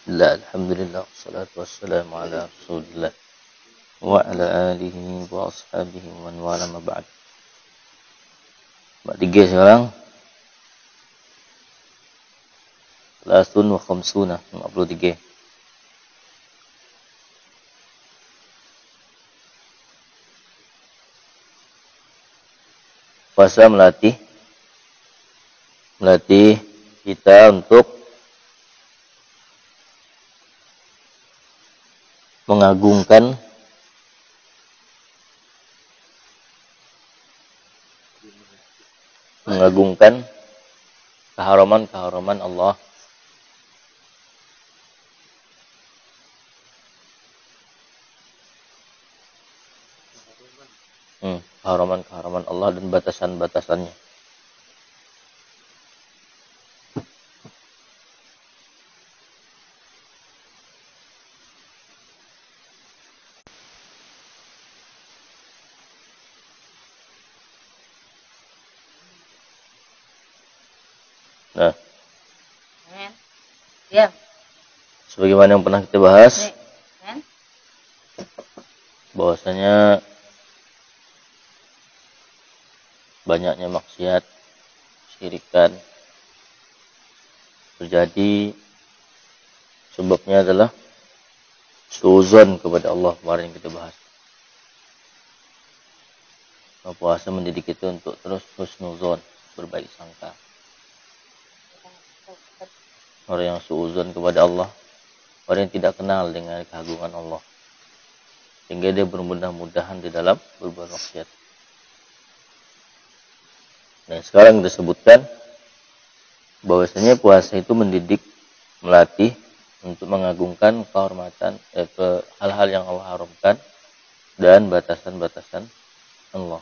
Bismillah, alhamdulillah, wassalatu wassalamu ala rasulillah wa ala alihi wa ashabihi wa man wala ma ba'd. Bab 3 sekarang. Salasun wa khamsuna, 53. Puasa melatih kita untuk mengagungkan keharaman Allah, keharaman Allah dan batasan-batasannya. Nah, sebagaimana yang pernah kita bahas, bahwasanya banyaknya maksiat, syirikan terjadi sebabnya adalah suuzon kepada Allah. Kemarin kita bahas. Puasa mendidik kita untuk terus husnuzon, berbaik sangka. Orang yang suuzon kepada Allah, orang yang tidak kenal dengan keagungan Allah, sehingga dia bermudah-mudahan di dalam berbuat maksiat. Nah, sekarang disebutkan bahwasanya puasa itu mendidik, melatih untuk mengagungkan kehormatan hal-hal yang Allah haramkan dan batasan-batasan Allah.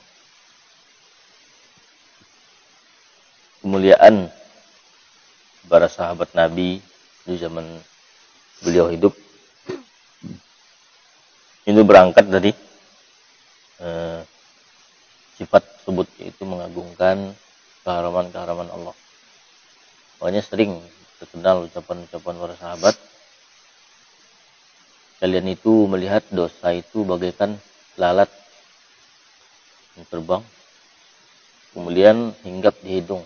Kemuliaan para sahabat Nabi di zaman beliau hidup itu berangkat dari sifat tersebut, yaitu mengagungkan keharaman Allah. Makanya sering terkenal ucapan-ucapan para sahabat, kalian itu melihat dosa itu bagaikan lalat yang terbang, kemudian hinggap di hidung.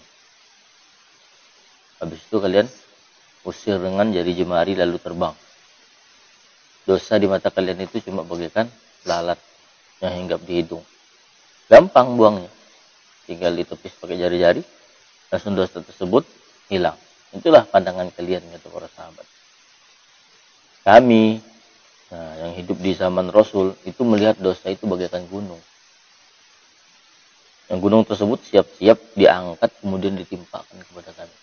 Habis itu kalian usir dengan jari jemari lalu terbang. Dosa di mata kalian itu cuma bagaikan lalat yang hinggap di hidung. Gampang buangnya. Tinggal ditepis pakai jari-jari, langsung dosa tersebut hilang. Itulah pandangan kalian, kata para sahabat. Kami, yang hidup di zaman Rasul, itu melihat dosa itu bagaikan gunung. Yang gunung tersebut siap-siap diangkat kemudian ditimpakan kepada kami.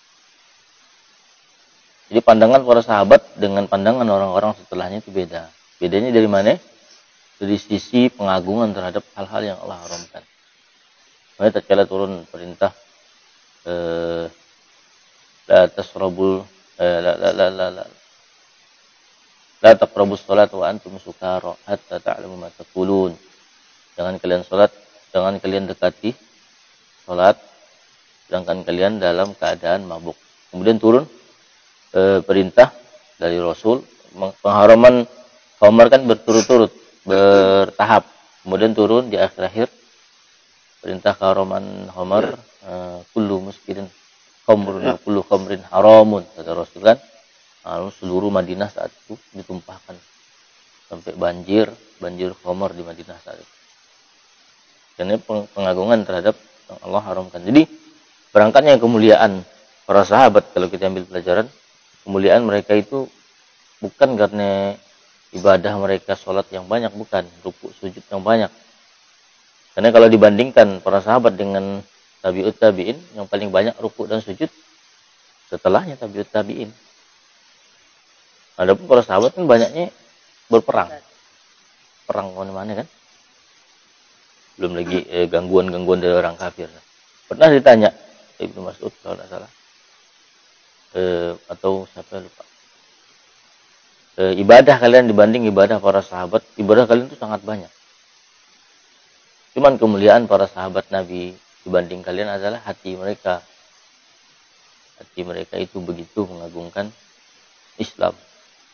Jadi pandangan para sahabat dengan pandangan orang-orang setelahnya itu beda. Bedanya dari mana? Dari sisi pengagungan terhadap hal-hal yang Allah haramkan. Makanya tatkala turun perintah la tasrabul la taqrabus salat wa antum sukara hatta ta'lamu ma taqulun. Jangan kalian dekati salat sedangkan kalian dalam keadaan mabuk. Kemudian turun perintah dari Rasul, pengharaman khamar kan berturut-turut, bertahap. Kemudian turun di akhir-akhir perintah keharaman khamar, kullu muskirin khamrun wa kullu khamrin haramun, kata Rasul kan. Lalu seluruh Madinah saat itu ditumpahkan sampai banjir khamar di Madinah saat itu. Dan ini pengagungan terhadap yang Allah haramkan. Jadi berangkatnya kemuliaan para sahabat, kalau kita ambil pelajaran, kemuliaan mereka itu bukan karena ibadah mereka sholat yang banyak, bukan rukuk sujud yang banyak. Karena kalau dibandingkan para sahabat dengan tabi'ut tabi'in, yang paling banyak rukuk dan sujud setelahnya tabi'ut tabi'in. Adapun para sahabat kan banyaknya berperang. Perang kemana-mana kan. Belum lagi gangguan-gangguan dari orang kafir. Pernah ditanya Ibnu Mas'ud kalau tidak salah, atau siapa lupa, ibadah kalian dibanding ibadah para sahabat, ibadah kalian itu sangat banyak. Cuman kemuliaan para sahabat Nabi dibanding kalian adalah hati mereka. Hati mereka itu begitu mengagungkan Islam.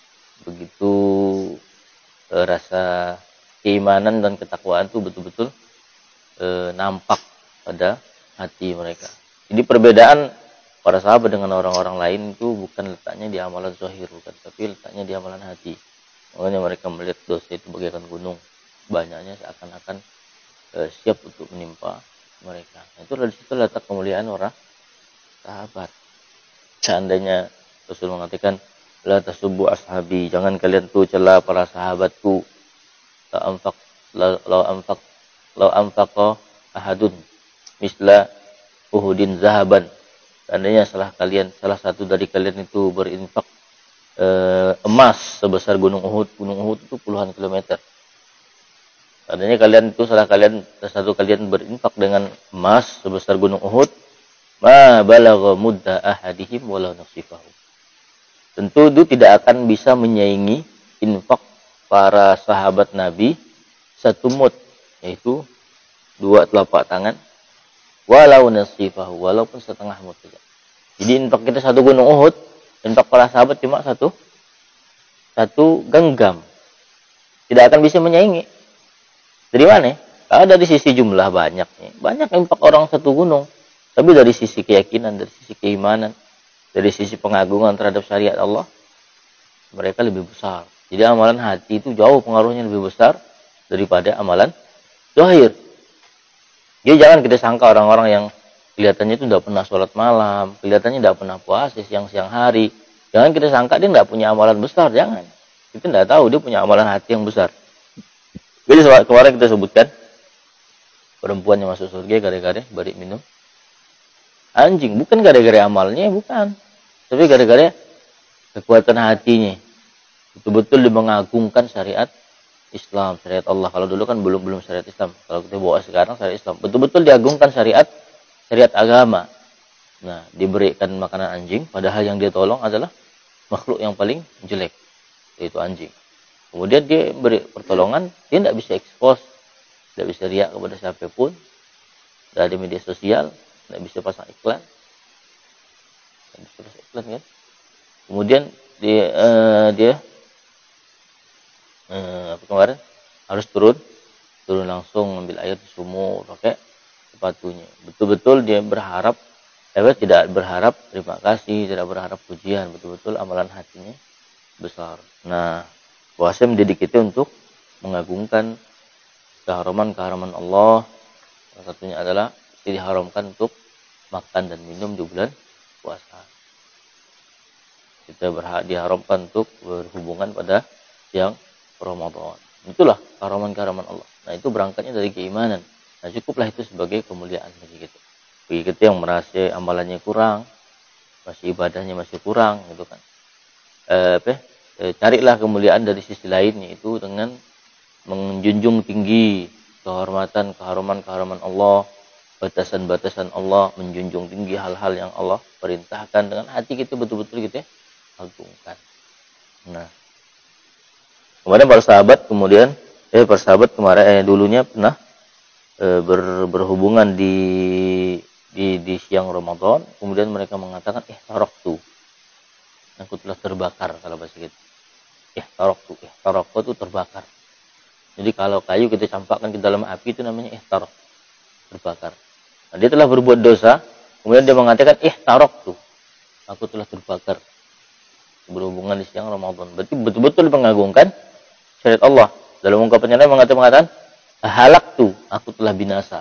rasa keimanan dan ketakwaan itu betul-betul nampak pada hati mereka. Jadi perbedaan para sahabat dengan orang-orang lain itu bukan letaknya di amalan zahir, bukan, tapi letaknya di amalan hati. Makanya mereka melihat dosa itu bagaikan gunung, banyaknya seakan-akan siap untuk menimpa mereka. Itu dari situ letak kemuliaan orang sahabat. Seandainya Rasul mengatakan, la tasubbu ashabi, jangan kalian tuh celah para sahabatku. La anfaq la anfaq la anfaqa ahadun misla Uhudin zahaban. Seandainya salah satu dari kalian itu berinfak emas sebesar gunung Uhud. Gunung Uhud itu puluhan kilometer. Seandainya salah satu kalian berinfak dengan emas sebesar gunung Uhud, ma balagha mudda ahadihim walau nasifahu. Tentu itu tidak akan bisa menyaingi infak para sahabat Nabi satu mud, yaitu 2 telapak tangan, walau nasifahu, walaupun setengah mud saja. Jadi infak kita satu gunung Uhud, infak para sahabat cuma satu genggam. Tidak akan bisa menyaingi. Dari mana? Kalau dari sisi jumlah banyak infak orang satu gunung. Tapi dari sisi keyakinan, dari sisi keimanan, dari sisi pengagungan terhadap syariat Allah, mereka lebih besar. Jadi amalan hati itu jauh pengaruhnya lebih besar daripada amalan zahir. Jadi jangan kita sangka orang-orang yang kelihatannya itu tidak pernah sholat malam, kelihatannya tidak pernah puasa siang-siang hari. Jangan kita sangka dia tidak punya amalan besar, jangan. Kita tidak tahu dia punya amalan hati yang besar. Jadi kemarin kita sebutkan perempuan yang masuk surga gara-gara beri minum anjing, bukan gara-gara amalnya, bukan, tapi gara-gara kekuatan hatinya. Betul-betul dia mengagungkan syariat Islam, syariat Allah. Kalau dulu kan belum syariat Islam. Kalau kita bawa sekarang syariat Islam, betul-betul diagungkan syariat agama. Nah, diberikan makanan anjing, padahal yang dia tolong adalah makhluk yang paling jelek, yaitu anjing. Kemudian dia beri pertolongan, dia tidak bisa ekspos, tidak bisa riak kepada siapapun, dari media sosial, tidak bisa pasang iklan, kan? Kemudian dia kemarin harus turun langsung ambil air di sumur pakai sepatunya. Betul-betul dia berharap, tidak berharap terima kasih, tidak berharap pujian, betul-betul amalan hatinya besar. Nah, puasa mendidik kita untuk mengagungkan keharaman Allah. Salah satunya adalah diharamkan untuk makan dan minum di bulan puasa. Kita diharamkan untuk berhubungan pada siang Ramadan. Itulah keharaman Allah. Nah, itu berangkatnya dari keimanan. Nah, cukuplah itu sebagai kemuliaan bagi kita. Bagi kita yang merasa amalannya kurang, masih ibadahnya masih kurang, gitu kan. Carilah kemuliaan dari sisi lain, yaitu dengan menjunjung tinggi keharaman Allah, batasan-batasan Allah, menjunjung tinggi hal-hal yang Allah perintahkan dengan hati kita betul-betul kita agungkan. Nah, kemudian para sahabat kemarin dulunya pernah berhubungan di siang Ramadan, kemudian mereka mengatakan taraktu, aku telah terbakar, kalau bahasa kita. Taraktu itu terbakar. Jadi kalau kayu kita campakkan ke dalam api itu namanya terbakar. Nah, dia telah berbuat dosa, kemudian dia mengatakan taraktu, aku telah terbakar. Berhubungan di siang Ramadan. Berarti betul-betul mengagungkan syariat Allah. Dalam ungkapannya lain mengatakan halaktu, aku telah binasa.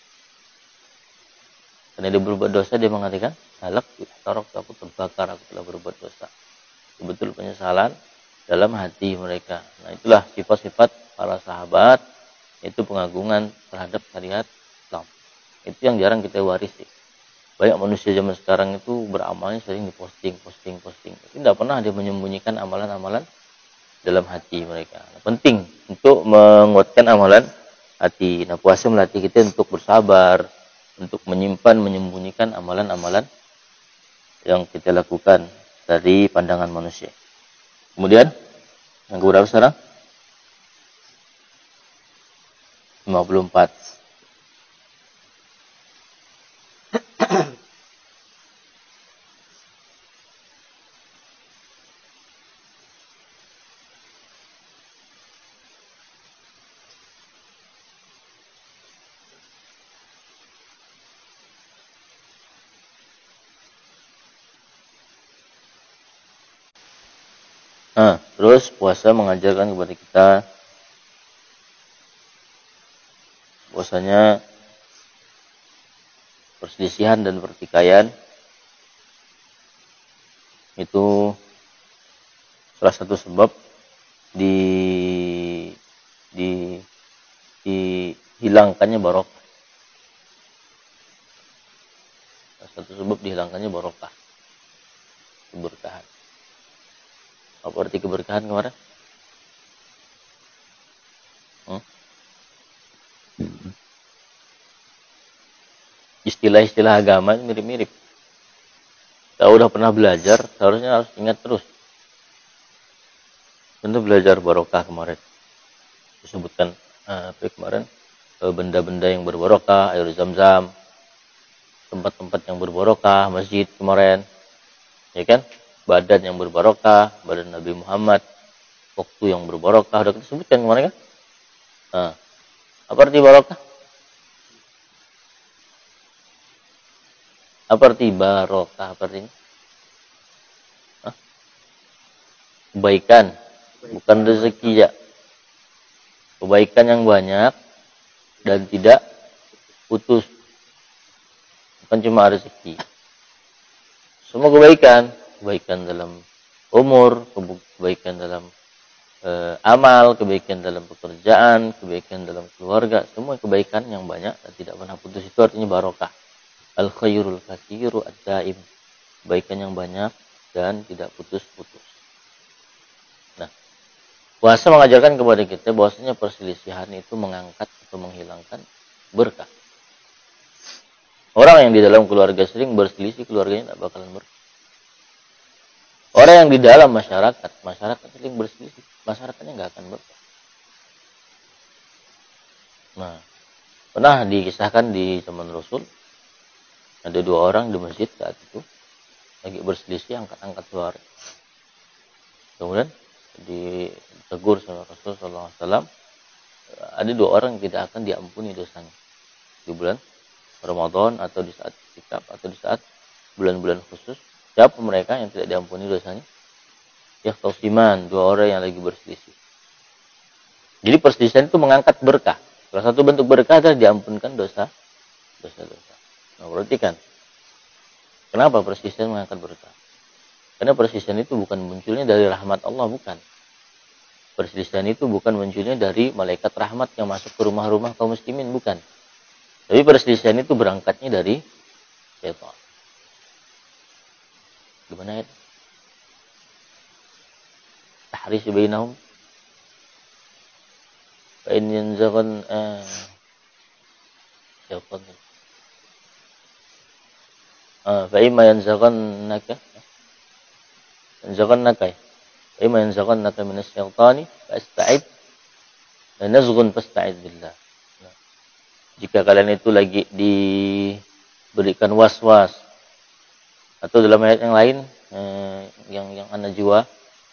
Karena dia berbuat dosa, dia mengatakan halaktu, taraktu, aku terbakar, aku telah berbuat dosa. Betul penyesalan dalam hati mereka. Nah, itulah sifat-sifat para sahabat, itu pengagungan terhadap syariat Islam. Itu yang jarang kita warisi. Banyak manusia zaman sekarang itu beramalnya sering diposting. Tidak pernah dia menyembunyikan amalan-amalan dalam hati mereka. Nah, penting untuk menguatkan amalan hati. Nah, puasa melatih kita untuk bersabar, untuk menyembunyikan amalan-amalan yang kita lakukan dari pandangan manusia. Kemudian yang keberapa sekarang? 54. Nah, terus puasa mengajarkan kepada kita bahwasanya perselisihan dan pertikaian itu salah satu sebab di di dihilangkannya barokah. Salah satu sebab dihilangkannya barokah, keberkahan. Apa arti keberkahan kemarin? Istilah-istilah agama mirip-mirip. Kalau udah pernah belajar, seharusnya harus ingat terus. Tentu belajar barokah kemarin. Disebutkan kemarin benda-benda yang berbarokah, air zam-zam, tempat-tempat yang berbarokah, masjid kemarin, ya kan? Badan yang berbarokah, badan Nabi Muhammad, waktu yang berbarokah, udah kita sebutkan kemarin kan? Nah, apa arti barokah? Apa arti barokah? Apa artinya? Hah? Kebaikan, bukan rezeki ya. Kebaikan yang banyak dan tidak putus. Bukan cuma rezeki. Semua kebaikan, kebaikan dalam umur, kebaikan dalam amal, kebaikan dalam pekerjaan, kebaikan dalam keluarga, semua kebaikan yang banyak dan tidak pernah putus itu artinya barokah. Al khairul katsiru ad-daim. Kebaikan yang banyak dan tidak putus-putus. Nah, puasa mengajarkan kepada kita bahwasanya perselisihan itu mengangkat atau menghilangkan berkah. Orang yang di dalam keluarga sering berselisih, keluarganya tidak bakalan berkah. Orang yang di dalam masyarakat sering berselisih, masyarakatnya nggak akan berkah. Nah, pernah dikisahkan di zaman Rasul, ada dua orang di masjid saat itu lagi berselisih, angkat-angkat suara. Kemudian ditegur sama Rasul Sallallahu Alaihi Wasallam, ada dua orang yang tidak akan diampuni dosanya di bulan Ramadan atau di saat itikaf atau di saat bulan-bulan khusus. Siapa mereka yang tidak diampuni dosanya? Yahtasiman, dua orang yang lagi berselisih. Jadi perselisihan itu mengangkat berkah. Salah satu bentuk berkah adalah diampunkan dosa-dosa. Nah, perhatikan. Kenapa perselisihan mengangkat berkah? Karena perselisihan itu bukan munculnya dari rahmat Allah, bukan. Perselisihan itu bukan munculnya dari malaikat rahmat yang masuk ke rumah-rumah kaum muslimin, bukan. Tapi perselisihan itu berangkatnya dari syaitan. Gimana ya? Tahris bainahum fa in yanzaghan syaitan. Fa imma yanzaghannaka imma yanzaghannaka minas syaitani fasta'id nazghun fasta'id billah. Nah, jika kalian itu lagi diberikan was-was atau dalam ayat yang lain yang an-najwa,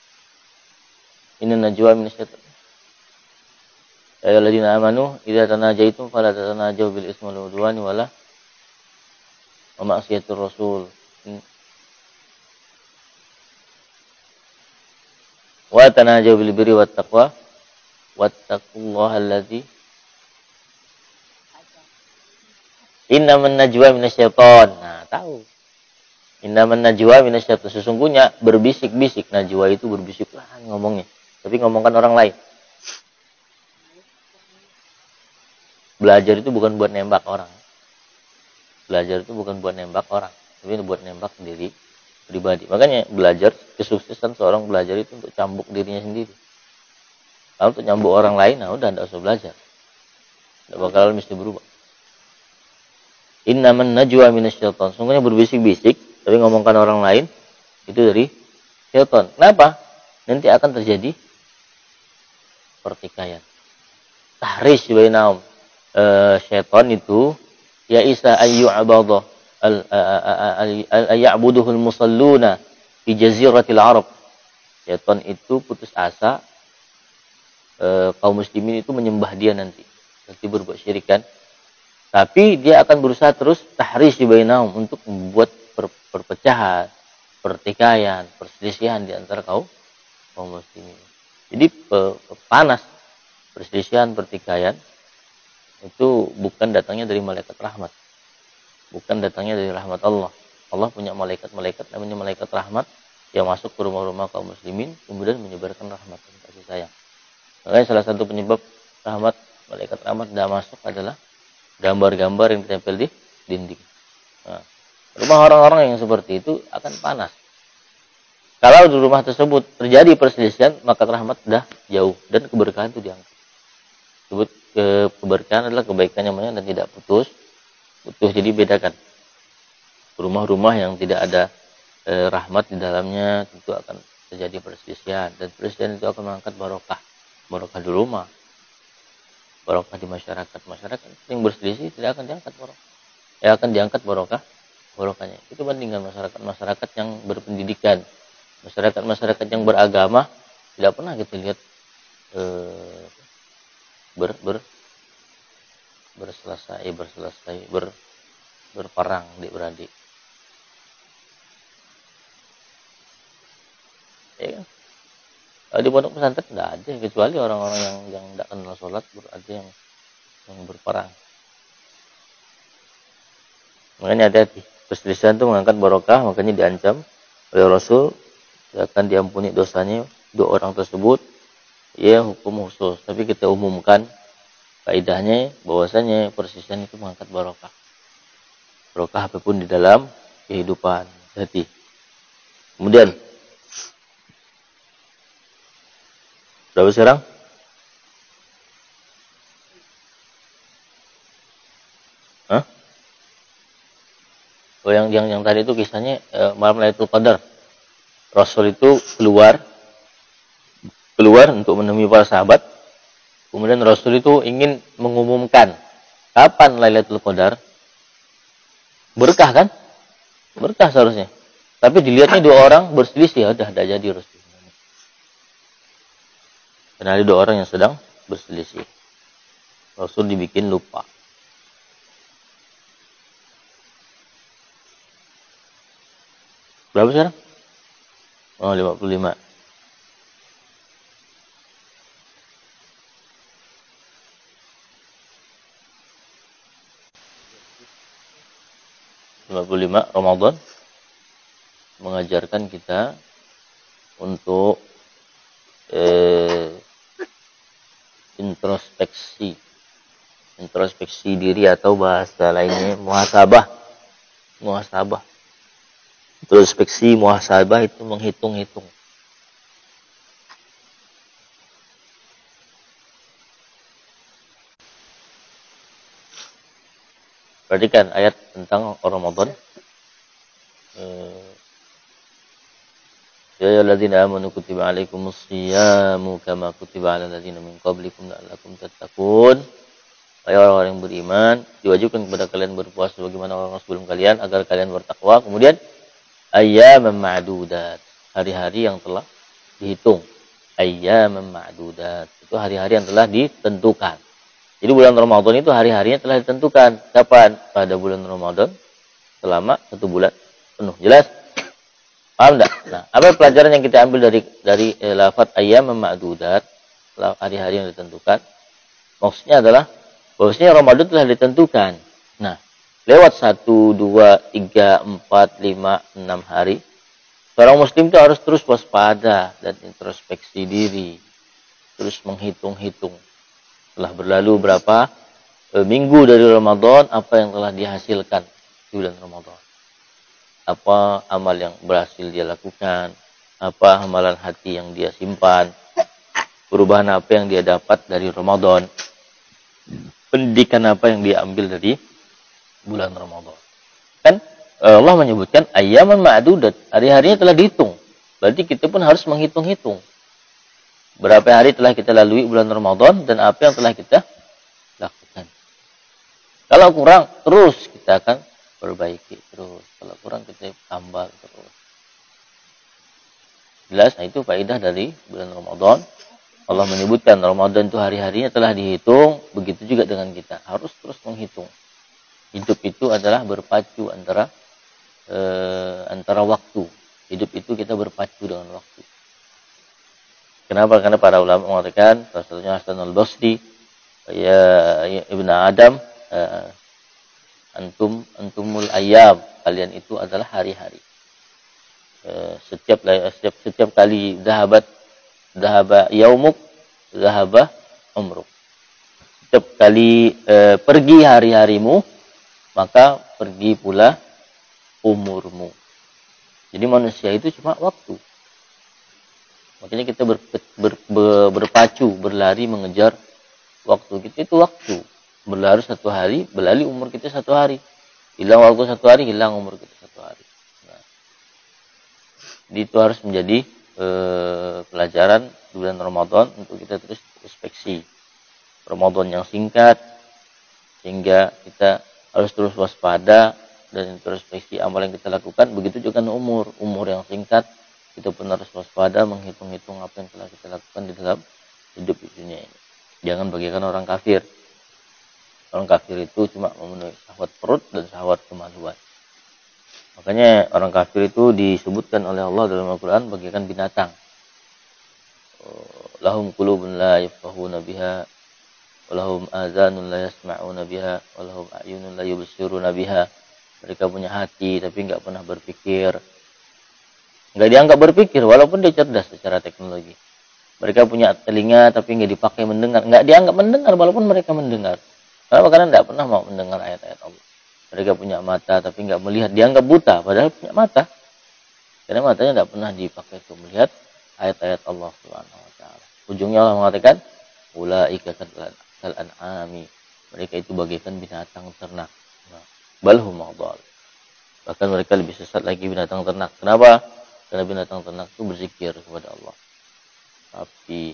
inna najwa minas syaitan. Ya ayyuhalladzina amanu idza tanajaitum fala tatanajaw bil ismi wal udwani wala wa ma'siyatir rasul. Wa tanajaw bil birri wat taqwa wattaqullaha alladzi innaman najwa minasyaiton. Nah, tahu. Innaman najwa minasyaiton. Sesungguhnya berbisik-bisik. Najwa itu berbisik lah ngomongnya. Tapi ngomongkan orang lain. Belajar itu bukan buat nembak orang. Belajar itu bukan buat nembak orang, tapi buat nembak diri pribadi. Makanya belajar, kesuksesan seorang belajar itu untuk cambuk dirinya sendiri. Kalau untuk nyambuk orang lain, nah udah tidak usah belajar. Tidak bakal mesti berubah. Innaman najwa minasyaiton. Sungguhnya berbisik-bisik, tapi ngomongkan orang lain, itu dari syaitan. Kenapa? Nanti akan terjadi pertikaian. Tahris bainahum. Syaitan itu ya isa ayyu'abadah ayya'buduhul musalluna fi jaziratil Arab. Syaitan itu putus asa kaum muslimin itu menyembah dia nanti berbuat syirik kan. Tapi dia akan berusaha terus tahris bainahum untuk membuat perpecahan, pertikaian, perselisihan di antara kaum kaum muslimin. Jadi panas, perselisihan, pertikaian itu bukan datangnya dari malaikat rahmat. Bukan datangnya dari rahmat Allah. Allah punya malaikat-malaikat namanya malaikat rahmat yang masuk ke rumah-rumah kaum muslimin kemudian menyebarkan rahmat dan kasih sayang. Makanya salah satu penyebab rahmat malaikat rahmat tidak masuk adalah gambar-gambar yang ditempel di dinding. Nah, rumah orang-orang yang seperti itu akan panas. Kalau di rumah tersebut terjadi perselisihan, maka rahmat sudah jauh dan keberkahan itu diangkat. Keberkahan adalah kebaikan yang banyak dan tidak putus. Jadi bedakan. Rumah-rumah yang tidak ada rahmat di dalamnya tentu akan terjadi perselisihan, dan perselisihan itu akan mengangkat barokah di rumah, barokah di masyarakat. Masyarakat yang berselisih tidak akan diangkat barokah. Akan diangkat barokahnya. Itu bandingkan masyarakat yang berpendidikan, masyarakat yang beragama, tidak pernah kita lihat berperang adik-beradik. Ya kan? Di pondok pesantren tidak ada, kecuali orang-orang yang tidak kenal sholat ada yang berperang. Makanya hati-hati. Perselisihan itu mengangkat barokah, makanya diancam oleh Rasul akan diampuni dosanya dua orang tersebut. Ya hukum khusus, tapi kita umumkan kaidahnya bahwasanya perselisihan itu mengangkat barokah. Barokah apapun di dalam kehidupan. Hati. Kemudian berapa sekarang? Hah? Oh, yang tadi itu kisahnya malam Lailatul Qadar. Rasul itu keluar untuk menemui para sahabat. Kemudian Rasul itu ingin mengumumkan kapan Lailatul Qadar. Berkah kan? Berkah seharusnya. Tapi dilihatnya dua orang berselisih, udah jadi Rasul. Karena ada dua orang yang sedang berselisih. Rasul dibikin lupa. Berapa sekarang? Oh, 55. Ramadan mengajarkan kita untuk introspeksi diri, atau bahasa lainnya muhasabah. Introspeksi muhasabah itu menghitung-hitung. Perhatikan ayat tentang Ramadan. Ya ayyuhalladzina amanu kutiba alaikumus shiyamu kama kutiba alal ladzina min qablikum la'allakum tattaqun. Hai orang-orang yang beriman, diwajibkan kepada kalian berpuasa bagaimana orang sebelum kalian agar kalian bertakwa. Kemudian ayyaman ma'dudat, hari-hari yang telah dihitung. Ayyaman ma'dudat, itu hari-hari yang telah ditentukan. Jadi bulan Ramadan itu hari-harinya telah ditentukan. Kapan? Pada bulan Ramadan selama 1 bulan penuh. Jelas? Paham enggak? Nah, apa pelajaran yang kita ambil dari lafaz ayyaman ma'dudat, hari-hari yang ditentukan? Maksudnya adalah bahwasanya Ramadan telah ditentukan. Nah, lewat 1, 2, 3, 4, 5, 6 hari, seorang muslim itu harus terus waspada dan introspeksi diri. Terus menghitung-hitung. Telah berlalu berapa minggu dari Ramadan, apa yang telah dihasilkan di bulan Ramadan. Apa amal yang berhasil dia lakukan, apa amalan hati yang dia simpan, perubahan apa yang dia dapat dari Ramadan, pendidikan apa yang dia ambil dari bulan Ramadan. Kan Allah menyebutkan ayyaman ma'dudat, hari-harinya telah dihitung. Berarti kita pun harus menghitung-hitung. Berapa hari telah kita lalui bulan Ramadan dan apa yang telah kita lakukan. Kalau kurang, terus kita akan perbaiki terus. Kalau kurang kita tambah terus. Jelas, nah itu faedah dari bulan Ramadan. Allah menyebutkan Ramadan itu hari-harinya telah dihitung, begitu juga dengan kita. Harus terus menghitung. Hidup itu adalah berpacu antara waktu. Hidup itu kita berpacu dengan waktu. Kenapa? Karena para ulama mengatakan, salah satunya Hasan al-Basri, ya Ibnu Adam, antumul ayyam, kalian itu adalah hari-hari. Setiap kali dhahaba yaumuk, dhahaba umruk. Setiap kali pergi hari-harimu, maka pergi pula umurmu. Jadi manusia itu cuma waktu. Makanya kita berpacu, berlari mengejar waktu. Kita itu waktu. Berlari 1 hari, berlari umur kita 1 hari. Hilang waktu 1 hari, hilang umur kita 1 hari. Nah, itu harus menjadi pelajaran di bulan Ramadan untuk kita terus introspeksi. Ramadan yang singkat, sehingga kita harus terus waspada dan introspeksi amal yang kita lakukan. Begitu juga umur yang singkat, kita pun harus waspada menghitung-hitung apa yang telah kita lakukan di dalam hidup di dunia ini. Jangan bagaikan orang kafir. Orang kafir itu cuma memenuhi syahwat perut dan syahwat kemaluan. Makanya orang kafir itu disebutkan oleh Allah dalam Al-Quran bagaikan binatang. Lahum qulubun la yafqahuna biha, walahum azanun la yasma'una biha, walahum a'yunun la yubsiruna biha. Mereka punya hati tapi enggak pernah berpikir. Enggak dianggap berpikir walaupun dia cerdas secara teknologi. Mereka punya telinga tapi enggak dipakai mendengar. Enggak dianggap mendengar walaupun mereka mendengar. Kenapa? Karena enggak pernah mau mendengar ayat-ayat Allah. Mereka punya mata tapi enggak melihat. Dianggap buta padahal punya mata. Karena matanya enggak pernah dipakai untuk melihat ayat-ayat Allah Subhanahu wa taala. Ujungnya Allah mengatakan, ulaika kal an'ami. Mereka itu bagaikan binatang ternak. Balhum adall. Bahkan mereka lebih sesat lagi binatang ternak. Kenapa? Karena binatang ternak itu berzikir kepada Allah. Sapi,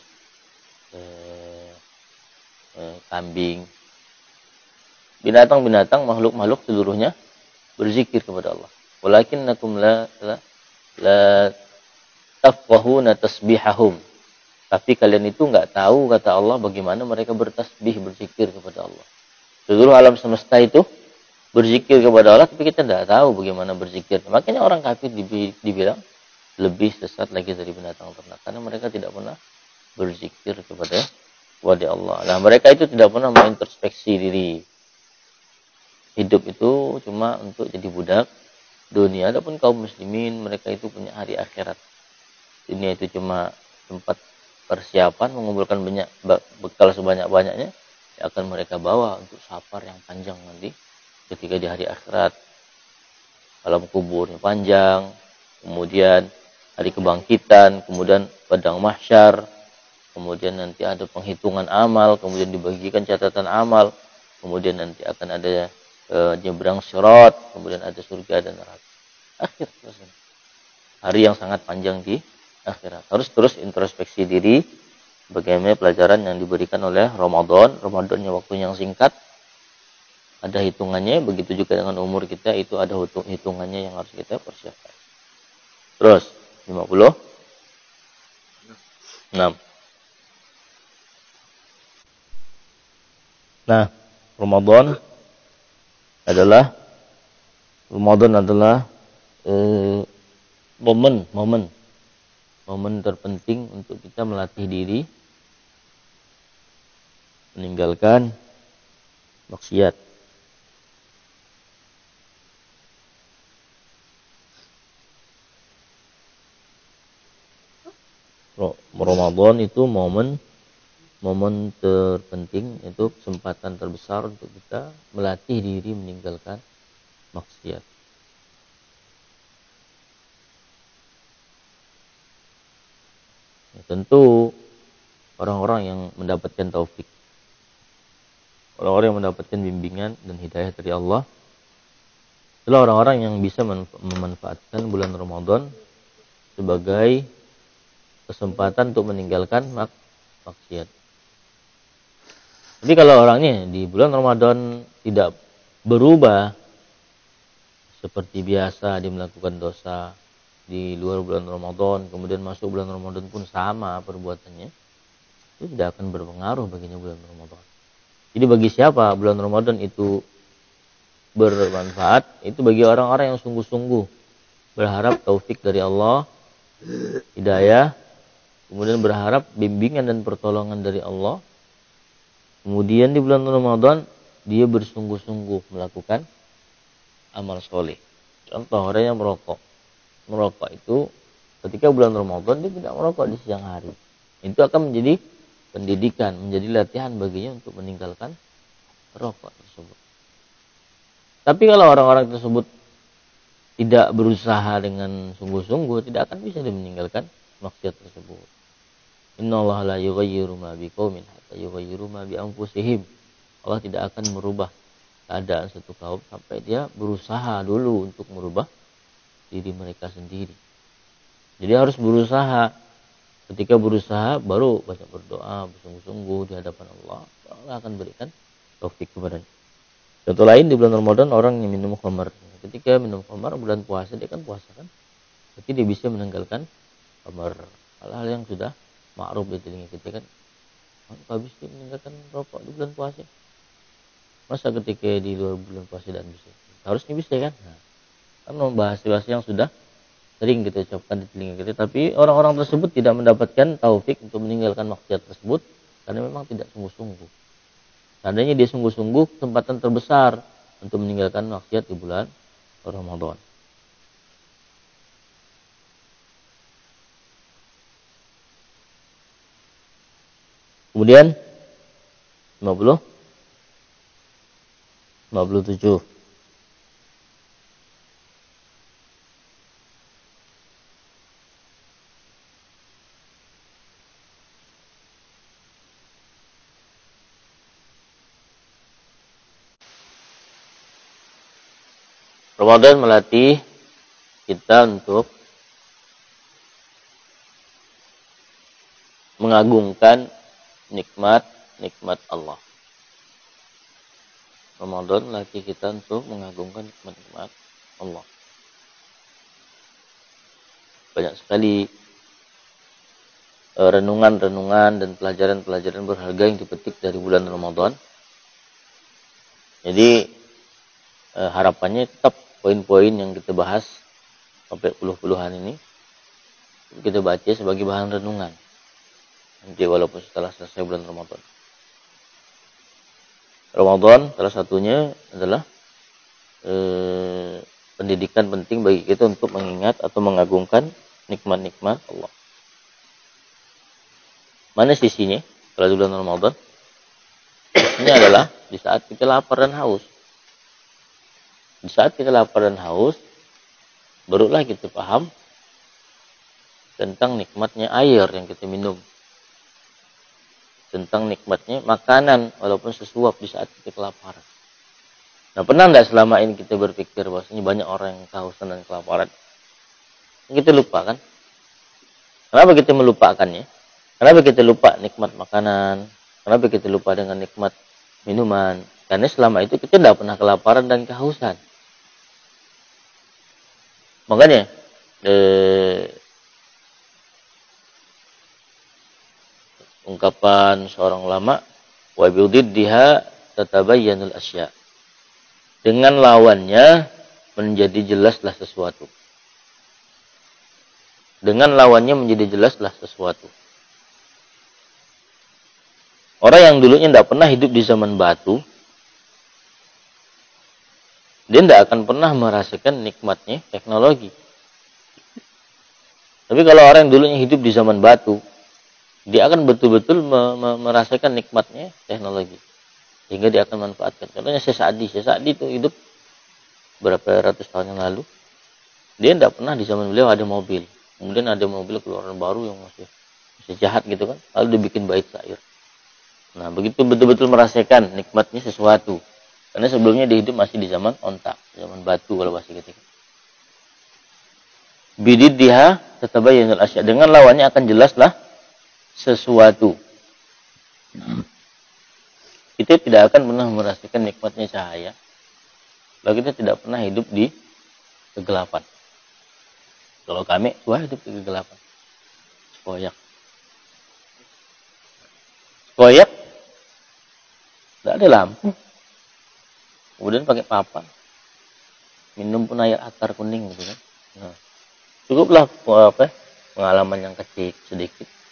kambing, binatang-binatang, makhluk-makhluk seluruhnya berzikir kepada Allah. Walakinnakum la tafqahuna tasbihahum. Tapi kalian itu enggak tahu, kata Allah, bagaimana mereka bertasbih, berzikir kepada Allah. Seluruh alam semesta itu berzikir kepada Allah, tapi kita tidak tahu bagaimana berzikir. Makanya orang kafir dibilang lebih sesat lagi dari binatang ternak. Karena mereka tidak pernah berzikir kepada Allah. Nah, mereka itu tidak pernah mengintrospeksi diri. Hidup itu cuma untuk jadi budak dunia. Adapun kaum muslimin, mereka itu punya hari akhirat. Dunia itu cuma tempat persiapan, mengumpulkan banyak bekal sebanyak-banyaknya yang akan mereka bawa untuk safar yang panjang nanti ketika di hari akhirat. Alam kuburnya panjang, kemudian hari kebangkitan, kemudian padang mahsyar, kemudian nanti ada penghitungan amal, kemudian dibagikan catatan amal, kemudian nanti akan ada nyebrang sirat, kemudian ada surga dan neraka. Akhir hari yang sangat panjang di akhirat. Harus terus introspeksi diri, bagaimana pelajaran yang diberikan oleh Ramadan. Ramadannya waktu yang singkat, ada hitungannya. Begitu juga dengan umur kita, itu ada hitungannya yang harus kita persiapkan. Terus 56. Nah, Ramadan adalah momen terpenting untuk kita melatih diri meninggalkan maksiat. Ramadan itu momen terpenting, itu kesempatan terbesar untuk kita melatih diri meninggalkan maksiat. Ya, tentu orang-orang yang mendapatkan taufik, orang-orang yang mendapatkan bimbingan dan hidayah dari Allah, itulah orang-orang yang bisa memanfaatkan bulan Ramadan sebagai kesempatan untuk meninggalkan maksiat. Tapi kalau orangnya di bulan Ramadan tidak berubah seperti biasa, dia melakukan dosa di luar bulan Ramadan, kemudian masuk bulan Ramadan pun sama perbuatannya, itu tidak akan berpengaruh baginya bulan Ramadan. Jadi bagi siapa bulan Ramadan itu bermanfaat, itu bagi orang-orang yang sungguh-sungguh berharap taufik dari Allah, hidayah, kemudian berharap bimbingan dan pertolongan dari Allah. Kemudian di bulan Ramadan dia bersungguh-sungguh melakukan amal soleh. Contoh orang yang merokok. Merokok itu ketika bulan Ramadan dia tidak merokok di siang hari. Itu akan menjadi pendidikan, menjadi latihan baginya untuk meninggalkan rokok tersebut. Tapi kalau orang-orang tersebut tidak berusaha dengan sungguh-sungguh, tidak akan bisa meninggalkan maksiat tersebut. Innallaha la yughayyiru ma biqaumin hatta yughayyiru ma bi anfusihim. Allah tidak akan merubah keadaan satu kaum sampai dia berusaha dulu untuk merubah diri mereka sendiri. Jadi harus berusaha. Ketika berusaha baru banyak berdoa bersungguh-sungguh di hadapan Allah. Allah akan berikan taufik kepadanya. Contoh lain di bulan Ramadan orang yang minum khamar. Ketika minum khamar bulan puasa dia kan puasa kan. Berarti dia bisa meninggalkan khamar. Hal-hal yang sudah ma'ruf di telinga kita kan. Kalau bisa meninggalkan rokok di bulan puasa. Masa ketika di luar bulan puasa dan bisa. Harusnya bisa kan. Nah, kan membahas yang sudah sering kita ucapkan di telinga kita. Tapi orang-orang tersebut tidak mendapatkan taufik untuk meninggalkan maksiat tersebut. Karena memang tidak sungguh-sungguh. Seandainya dia sungguh-sungguh kesempatan terbesar untuk meninggalkan maksiat di bulan Ramadan. Kemudian 57. Ramadan melatih kita untuk mengagungkan nikmat Allah. Ramadan melatih kita untuk mengagungkan nikmat Allah. Banyak sekali renungan-renungan dan pelajaran-pelajaran berharga yang dipetik dari bulan Ramadan. Jadi harapannya tetap poin-poin yang kita bahas sampai puluh-puluhan ini kita baca sebagai bahan renungan. Nanti walaupun setelah selesai bulan Ramadan. Ramadan salah satunya adalah pendidikan penting bagi kita untuk mengingat atau mengagungkan nikmat-nikmat Allah. Mana sisinya kalau di bulan Ramadan? Ini adalah di saat kita lapar dan haus. Di saat kita lapar dan haus, barulah kita paham tentang nikmatnya air yang kita minum. Tentang nikmatnya makanan walaupun sesuap di saat kita kelaparan. Nah, pernah enggak selama ini kita berpikir bahwasanya banyak orang yang kehausan dan kelaparan? Kita lupa kan? Kenapa kita melupakannya? Kenapa kita lupa nikmat makanan? Kenapa kita lupa dengan nikmat minuman? Karena selama itu kita tidak pernah kelaparan dan kehausan. Makanya ungkapan seorang ulama, wa bididdiha tatabayyanul asya. Dengan lawannya menjadi jelaslah sesuatu. Dengan lawannya menjadi jelaslah sesuatu. Orang yang dulunya tidak pernah hidup di zaman batu, dia tidak akan pernah merasakan nikmatnya teknologi. Tapi kalau orang yang dulunya hidup di zaman batu, dia akan betul-betul merasakan nikmatnya teknologi. Sehingga dia akan manfaatkan. Contohnya Syekh Sa'di itu hidup berapa ratus tahun yang lalu. Dia tidak pernah di zaman beliau ada mobil. Kemudian ada mobil keluaran baru yang masih jahat gitu kan. Lalu dibikin bait syair. Nah, begitu betul-betul merasakan nikmatnya sesuatu. Karena sebelumnya dia hidup masih di zaman ontak, zaman batu kalau bahasa kita. Bididdiha tatabayyanul asya. Dengan lawannya akan jelaslah sesuatu. Kita tidak akan pernah merasakan nikmatnya cahaya kalau kita tidak pernah hidup di kegelapan. Kalau kami, hidup di kegelapan. Koyak. Tidak ada lampu. Kemudian pakai papan. Minum pun air atar kuning gitu kan. Nah, cukuplah pengalaman yang kecil sedikit.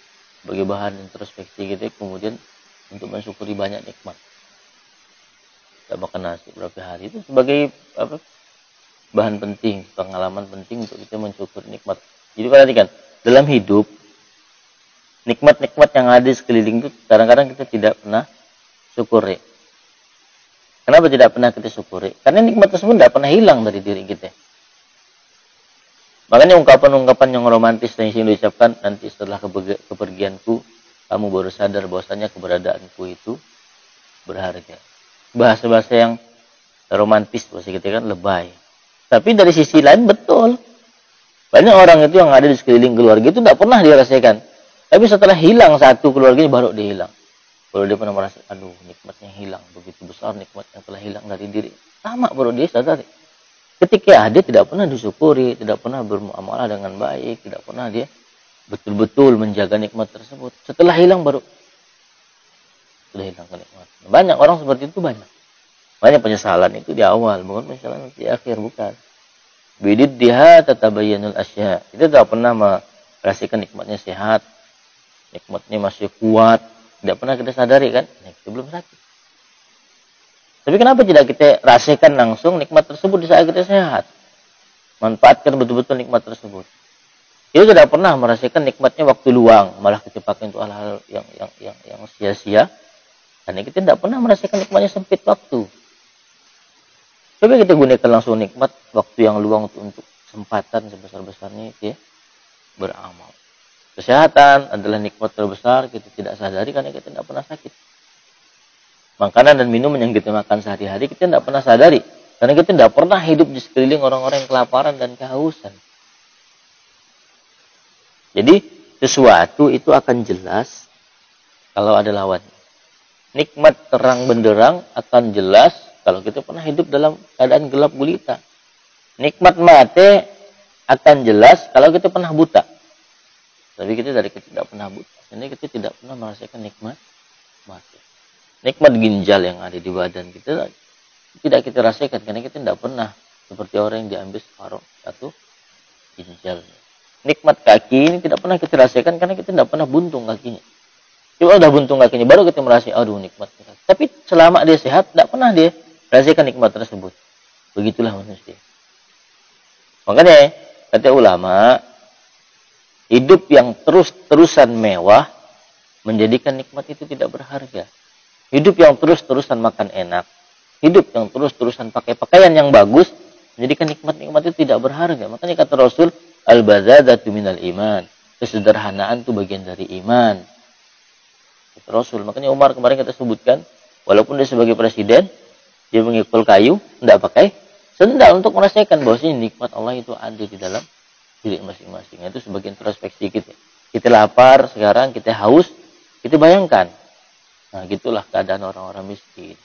sebagai bahan introspeksi kita, kemudian untuk mensyukuri banyak nikmat. Kita makan nasi berapa hari itu sebagai apa, bahan penting, pengalaman penting untuk kita mensyukuri nikmat. Jadi perhatikan, dalam hidup nikmat-nikmat yang ada di sekeliling itu kadang-kadang kita tidak pernah syukuri. Kenapa tidak pernah kita syukuri? Karena nikmat tersebut tidak pernah hilang dari diri kita. Makanya ungkapan-ungkapan yang romantis yang sering diucapkan, nanti setelah kepergianku, kamu baru sadar bahwasanya keberadaanku itu berharga. Bahasa-bahasa yang romantis, bahasa kita kan lebay. Tapi dari sisi lain betul. Banyak orang itu yang ada di sekeliling keluarga itu tidak pernah dirasakan. Tapi setelah hilang satu keluarganya baru dia hilang. Baru dia pernah merasa, aduh nikmatnya hilang. Begitu besar nikmat yang telah hilang dari diri. Sama baru dia sadari. Ketika dia tidak pernah disyukuri, tidak pernah bermuamalah dengan baik, tidak pernah dia betul-betul menjaga nikmat tersebut. Setelah hilang baru sudah hilang nikmat. Banyak orang seperti itu banyak. Banyak penyesalan itu di awal, bukan penyesalan di akhir, bukan. Bididdiha tatabayyanul asya. Kita tidak pernah merasakan nikmatnya sehat, nikmatnya masih kuat, tidak pernah kita sadari kan? Kita belum sakit. Tapi kenapa tidak kita rasakan langsung nikmat tersebut di saat kita sehat? Manfaatkan betul-betul nikmat tersebut. Kita tidak pernah merasakan nikmatnya waktu luang, malah kita pakai untuk hal-hal yang sia-sia. Karena kita tidak pernah merasakan nikmatnya sempit waktu. Coba kita gunakan langsung nikmat waktu yang luang untuk kesempatan sebesar-besarnya ya, beramal. Kesehatan adalah nikmat terbesar, kita tidak sadari karena kita tidak pernah sakit. Makanan dan minuman yang kita makan sehari-hari kita tidak pernah sadari. Karena kita tidak pernah hidup di sekeliling orang-orang yang kelaparan dan kehausan. Jadi sesuatu itu akan jelas kalau ada lawan. Nikmat terang benderang akan jelas kalau kita pernah hidup dalam keadaan gelap gulita. Nikmat mate akan jelas kalau kita pernah buta. Tapi kita dari kita tidak pernah buta. Jadi kita tidak pernah merasakan nikmat mate. Nikmat ginjal yang ada di badan kita tidak kita rasakan karena kita tidak pernah seperti orang yang diambil separuh satu ginjal. Nikmat kaki ini tidak pernah kita rasakan karena kita tidak pernah buntung kakinya. Coba udah buntung kakinya baru kita merasa aduh nikmat kaki. Tapi selama dia sehat tidak pernah dia rasakan nikmat tersebut. Begitulah manusia. Makanya kata ulama, hidup yang terus-terusan mewah menjadikan nikmat itu tidak berharga. Hidup yang terus-terusan makan enak, hidup yang terus-terusan pakai pakaian yang bagus, menjadikan nikmat-nikmat itu tidak berharga. Makanya kata Rasul, al-bazadatu minal iman. Kesederhanaan itu bagian dari iman. Kata Rasul. Makanya Umar kemarin kita sebutkan, walaupun dia sebagai presiden, dia mengikul kayu, tidak pakai sendal untuk merasakan bahwa nikmat Allah itu ada di dalam diri masing-masing. Itu sebagai introspeksi kita. Kita lapar sekarang, kita haus, kita bayangkan. Nah, gitulah keadaan orang-orang miskin.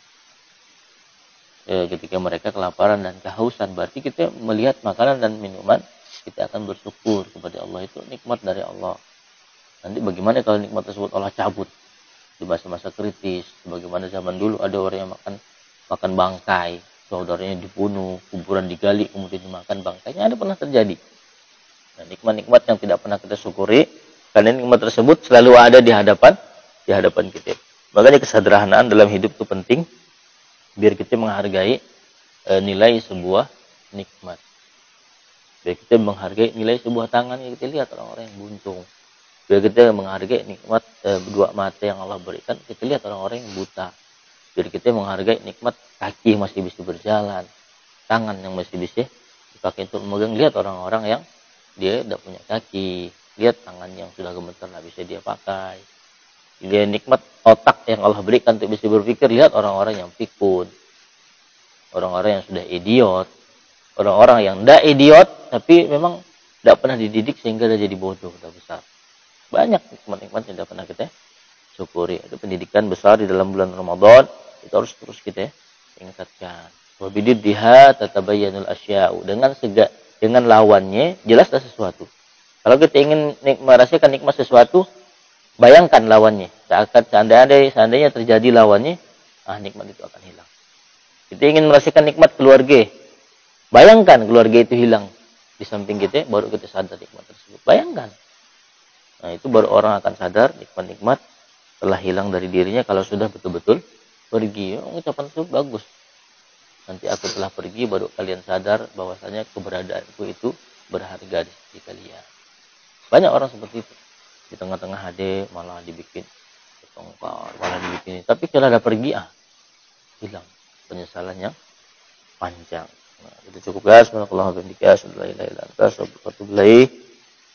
Ketika mereka kelaparan dan kehausan, berarti kita melihat makanan dan minuman, kita akan bersyukur kepada Allah, itu nikmat dari Allah. Nanti bagaimana kalau nikmat tersebut Allah cabut di masa-masa kritis, sebagaimana zaman dulu ada orang yang makan bangkai, saudaranya dibunuh, kuburan digali, kemudian dimakan bangkainya, ada pernah terjadi. Nah, nikmat-nikmat yang tidak pernah kita syukuri, karena nikmat tersebut selalu ada di hadapan kita. Makanya kesederhanaan dalam hidup itu penting, biar kita menghargai nilai sebuah nikmat. Biar kita menghargai nilai sebuah tangan yang kita lihat orang-orang yang buntung. Biar kita menghargai nikmat dua mata yang Allah berikan, kita lihat orang-orang yang buta. Biar kita menghargai nikmat kaki yang masih bisa berjalan, tangan yang masih bisa dipakai untuk memegang. Lihat orang-orang yang dia tidak punya kaki, lihat tangan yang sudah gemetar tidak bisa dia pakai. Dia nikmat otak yang Allah berikan untuk bisa berpikir. Lihat orang-orang yang pikun, orang-orang yang sudah idiot, orang-orang yang tidak idiot tapi memang tidak pernah dididik sehingga dia jadi bodoh, sudah besar. Banyak nikmat-nikmat yang tidak pernah kita syukuri. Ada pendidikan besar di dalam bulan Ramadan, itu harus terus kita tingkatkan. Wabididdiha tatabayyanul asya'u. Dengan lawannya jelaslah sesuatu. Kalau kita ingin merasakan nikmat sesuatu, bayangkan lawannya. Seandainya terjadi lawannya, nikmat itu akan hilang. Kita ingin merasakan nikmat keluarga, bayangkan keluarga itu hilang di samping kita, baru kita sadar nikmat tersebut. Bayangkan. Nah, itu baru orang akan sadar nikmat-nikmat telah hilang dari dirinya kalau sudah betul-betul pergi. Oh, ucapan itu bagus. Nanti aku telah pergi, baru kalian sadar bahwasanya keberadaanku itu berharga di sisi kalian. Banyak orang seperti itu. Di tengah-tengah HD malah dibikin bertengkar, malah dibikin. Tapi kalau ada pergi, hilang penyesalannya panjang. Nah, itu cukup guys. Barakallahu fiikum. Assalamualaikum warahmatullahi wabarakatuh.